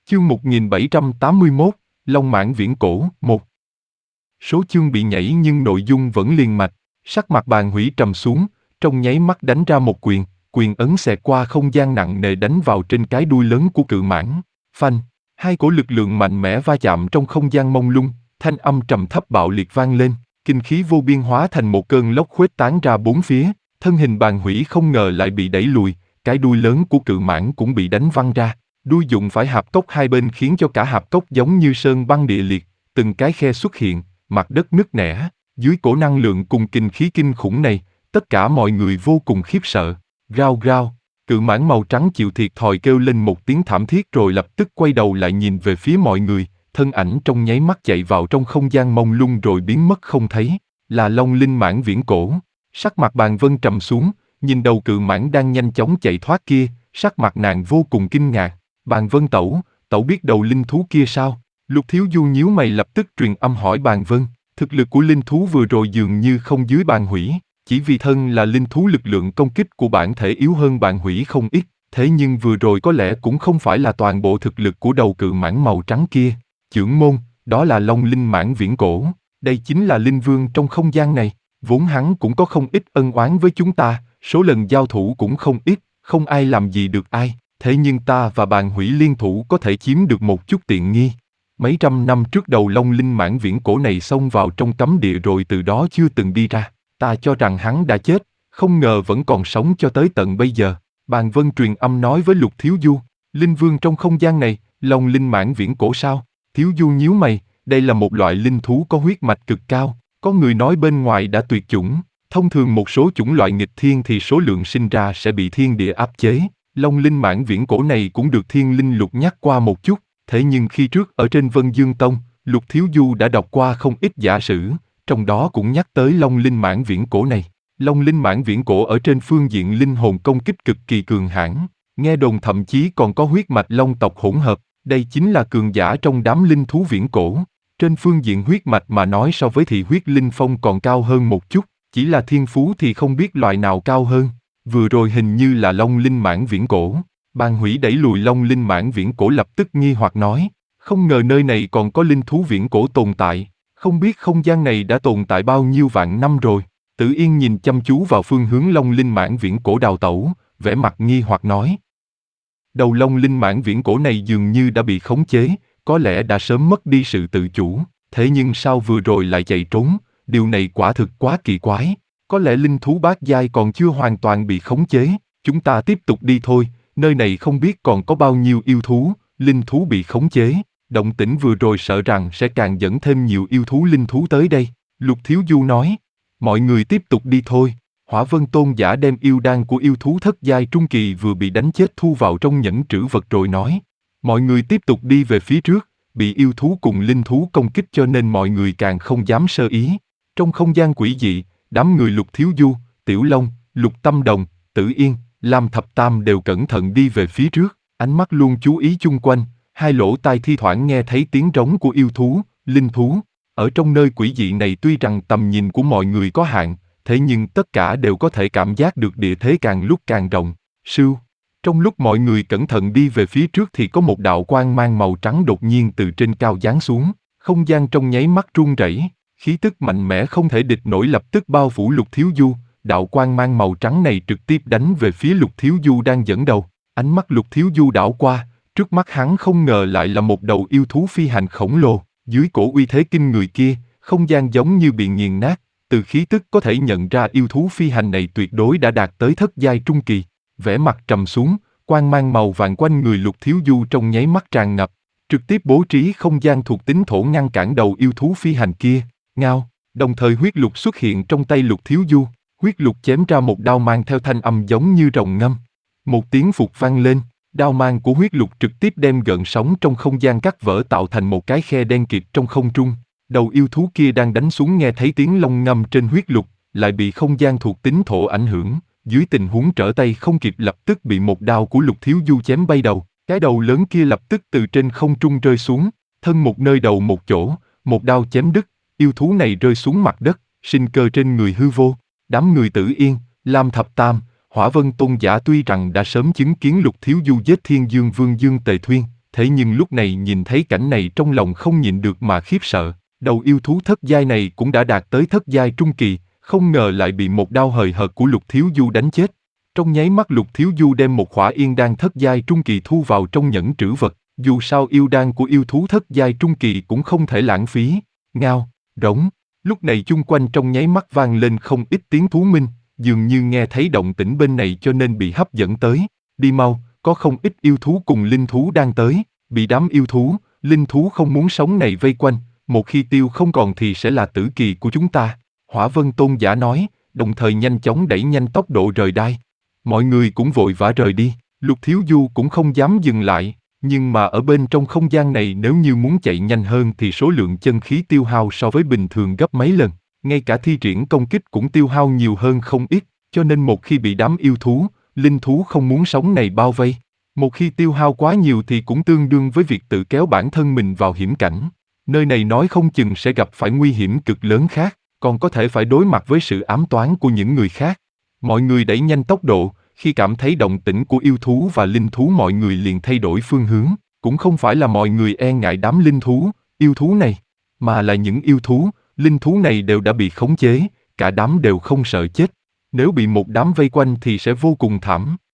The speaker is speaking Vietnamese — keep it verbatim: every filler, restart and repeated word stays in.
Chương một nghìn bảy trăm tám mươi mốt, Long Mãng Viễn Cổ, một. Số chương bị nhảy nhưng nội dung vẫn liền mạch, sắc mặt Bàn Hủy trầm xuống, trong nháy mắt đánh ra một quyền, quyền ấn xẹt qua không gian nặng nề đánh vào trên cái đuôi lớn của cự mãng. Phanh, hai cổ lực lượng mạnh mẽ va chạm trong không gian mông lung, thanh âm trầm thấp bạo liệt vang lên, kinh khí vô biên hóa thành một cơn lốc khuếch tán ra bốn phía, thân hình Bàn Hủy không ngờ lại bị đẩy lùi, cái đuôi lớn của cự mãng cũng bị đánh văng ra. Đuôi dụng phải hạp cốc hai bên khiến cho cả hạp cốc giống như sơn băng địa liệt, từng cái khe xuất hiện, mặt đất nứt nẻ. Dưới cổ năng lượng cùng kinh khí kinh khủng này, tất cả mọi người vô cùng khiếp sợ. Rao rao, cự mãng màu trắng chịu thiệt thòi kêu lên một tiếng thảm thiết rồi lập tức quay đầu lại nhìn về phía mọi người, thân ảnh trong nháy mắt chạy vào trong không gian mông lung rồi biến mất không thấy, là Long Linh Mãng Viễn Cổ. Sắc mặt Bàn Vân trầm xuống, nhìn đầu cự mãng đang nhanh chóng chạy thoát kia, sắc mặt nàng vô cùng kinh ngạc. Bàn Vân tẩu, tẩu biết đầu linh thú kia sao? Lục Thiếu Du nhíu mày lập tức truyền âm hỏi Bàn Vân. Thực lực của linh thú vừa rồi dường như không dưới Bàn Hủy, chỉ vì thân là linh thú lực lượng công kích của bản thể yếu hơn Bàn Hủy không ít, thế nhưng vừa rồi có lẽ cũng không phải là toàn bộ thực lực của đầu cự mãng màu trắng kia. Chưởng môn, đó là Long Linh Mãng Viễn Cổ, đây chính là linh vương trong không gian này, vốn hắn cũng có không ít ân oán với chúng ta, số lần giao thủ cũng không ít, không ai làm gì được ai. Thế nhưng ta và Bàn Hủy liên thủ có thể chiếm được một chút tiện nghi. Mấy trăm năm trước đầu Long Linh Mãng Viễn Cổ này xông vào trong cấm địa rồi từ đó chưa từng đi ra. Ta cho rằng hắn đã chết, không ngờ vẫn còn sống cho tới tận bây giờ. Bàn Vân truyền âm nói với Lục Thiếu Du, linh vương trong không gian này, Long Linh Mãng Viễn Cổ sao? Thiếu Du nhíu mày, đây là một loại linh thú có huyết mạch cực cao, có người nói bên ngoài đã tuyệt chủng. Thông thường một số chủng loại nghịch thiên thì số lượng sinh ra sẽ bị thiên địa áp chế. Long Linh Mãng Viễn Cổ này cũng được Thiên Linh Lục nhắc qua một chút, thế nhưng khi trước ở trên Vân Dương Tông, Lục Thiếu Du đã đọc qua không ít giả sử, trong đó cũng nhắc tới Long Linh Mãng Viễn Cổ này. Long Linh Mãng Viễn Cổ ở trên phương diện linh hồn công kích cực kỳ cường hãn, nghe đồn thậm chí còn có huyết mạch long tộc hỗn hợp, đây chính là cường giả trong đám linh thú viễn cổ. Trên phương diện huyết mạch mà nói so với thì huyết linh phong còn cao hơn một chút, chỉ là thiên phú thì không biết loại nào cao hơn. Vừa rồi hình như là Long Linh Mãng Viễn Cổ. Bàn Hủy đẩy lùi Long Linh Mãng Viễn Cổ lập tức nghi hoặc nói, không ngờ nơi này còn có linh thú viễn cổ tồn tại, không biết không gian này đã tồn tại bao nhiêu vạn năm rồi. Tử Yên nhìn chăm chú vào phương hướng Long Linh Mãng Viễn Cổ đào tẩu, vẻ mặt nghi hoặc nói. Đầu Long Linh Mãng Viễn Cổ này dường như đã bị khống chế, có lẽ đã sớm mất đi sự tự chủ, thế nhưng sao vừa rồi lại chạy trốn, điều này quả thực quá kỳ quái. Có lẽ linh thú bát giai còn chưa hoàn toàn bị khống chế, chúng ta tiếp tục đi thôi, nơi này không biết còn có bao nhiêu yêu thú, linh thú bị khống chế, động tĩnh vừa rồi sợ rằng sẽ càng dẫn thêm nhiều yêu thú linh thú tới đây. Lục Thiếu Du nói, mọi người tiếp tục đi thôi. Hỏa Vân Tôn giả đem yêu đan của yêu thú thất giai trung kỳ vừa bị đánh chết thu vào trong nhẫn trữ vật rồi nói, mọi người tiếp tục đi về phía trước, bị yêu thú cùng linh thú công kích cho nên mọi người càng không dám sơ ý. Trong không gian quỷ dị, đám người Lục Thiếu Du, Tiểu Long, Lục Tâm Đồng, Tử Yên, Lam Thập Tam đều cẩn thận đi về phía trước, ánh mắt luôn chú ý chung quanh, hai lỗ tai thi thoảng nghe thấy tiếng rống của yêu thú, linh thú. Ở trong nơi quỷ dị này tuy rằng tầm nhìn của mọi người có hạn, thế nhưng tất cả đều có thể cảm giác được địa thế càng lúc càng rộng. Sưu, trong lúc mọi người cẩn thận đi về phía trước thì có một đạo quang mang màu trắng đột nhiên từ trên cao giáng xuống, không gian trong nháy mắt rung rẩy. Khí tức mạnh mẽ không thể địch nổi lập tức bao phủ Lục Thiếu Du, đạo quang mang màu trắng này trực tiếp đánh về phía Lục Thiếu Du đang dẫn đầu. Ánh mắt Lục Thiếu Du đảo qua, trước mắt hắn không ngờ lại là một đầu yêu thú phi hành khổng lồ, dưới cổ uy thế kinh người kia, không gian giống như bị nghiền nát, từ khí tức có thể nhận ra yêu thú phi hành này tuyệt đối đã đạt tới thất giai trung kỳ. Vẻ mặt trầm xuống, quang mang màu vàng quanh người Lục Thiếu Du trong nháy mắt tràn ngập, trực tiếp bố trí không gian thuộc tính thổ ngăn cản đầu yêu thú phi hành kia. Ngao, đồng thời huyết lục xuất hiện trong tay Lục Thiếu Du, huyết lục chém ra một đao mang theo thanh âm giống như rồng ngâm. Một tiếng phục vang lên, đao mang của huyết lục trực tiếp đem gợn sóng trong không gian cắt vỡ tạo thành một cái khe đen kịt trong không trung. Đầu yêu thú kia đang đánh xuống nghe thấy tiếng long ngâm trên huyết lục, lại bị không gian thuộc tính thổ ảnh hưởng, dưới tình huống trở tay không kịp lập tức bị một đao của Lục Thiếu Du chém bay đầu. Cái đầu lớn kia lập tức từ trên không trung rơi xuống, thân một nơi đầu một chỗ, một đao chém đứt. Yêu thú này rơi xuống mặt đất, sinh cơ trên người hư vô. Đám người Tử Yên, Lam Thập Tam, Hỏa Vân Tôn giả tuy rằng đã sớm chứng kiến Lục Thiếu Du giết Thiên Dương Vương Dương Tề Thuyên, thế nhưng lúc này nhìn thấy cảnh này trong lòng không nhịn được mà khiếp sợ. Đầu yêu thú thất giai này cũng đã đạt tới thất giai trung kỳ, không ngờ lại bị một đao hời hợt của Lục Thiếu Du đánh chết. Trong nháy mắt Lục Thiếu Du đem một khỏa yên đan thất giai trung kỳ thu vào trong nhẫn trữ vật, dù sao yêu đan của yêu thú thất giai trung kỳ cũng không thể lãng phí. Ngao, rống, lúc này chung quanh trong nháy mắt vang lên không ít tiếng thú minh, dường như nghe thấy động tĩnh bên này cho nên bị hấp dẫn tới. Đi mau, có không ít yêu thú cùng linh thú đang tới, bị đám yêu thú, linh thú không muốn sống này vây quanh, một khi tiêu không còn thì sẽ là tử kỳ của chúng ta. Hỏa Vân Tôn giả nói, đồng thời nhanh chóng đẩy nhanh tốc độ rời đai. Mọi người cũng vội vã rời đi, Lục Thiếu Du cũng không dám dừng lại, nhưng mà ở bên trong không gian này nếu như muốn chạy nhanh hơn thì số lượng chân khí tiêu hao so với bình thường gấp mấy lần, ngay cả thi triển công kích cũng tiêu hao nhiều hơn không ít, cho nên một khi bị đám yêu thú, linh thú không muốn sống này bao vây, một khi tiêu hao quá nhiều thì cũng tương đương với việc tự kéo bản thân mình vào hiểm cảnh. Nơi này nói không chừng sẽ gặp phải nguy hiểm cực lớn khác, còn có thể phải đối mặt với sự ám toán của những người khác. Mọi người đẩy nhanh tốc độ, khi cảm thấy động tĩnh của yêu thú và linh thú mọi người liền thay đổi phương hướng, cũng không phải là mọi người e ngại đám linh thú, yêu thú này, mà là những yêu thú, linh thú này đều đã bị khống chế, cả đám đều không sợ chết. Nếu bị một đám vây quanh thì sẽ vô cùng thảm.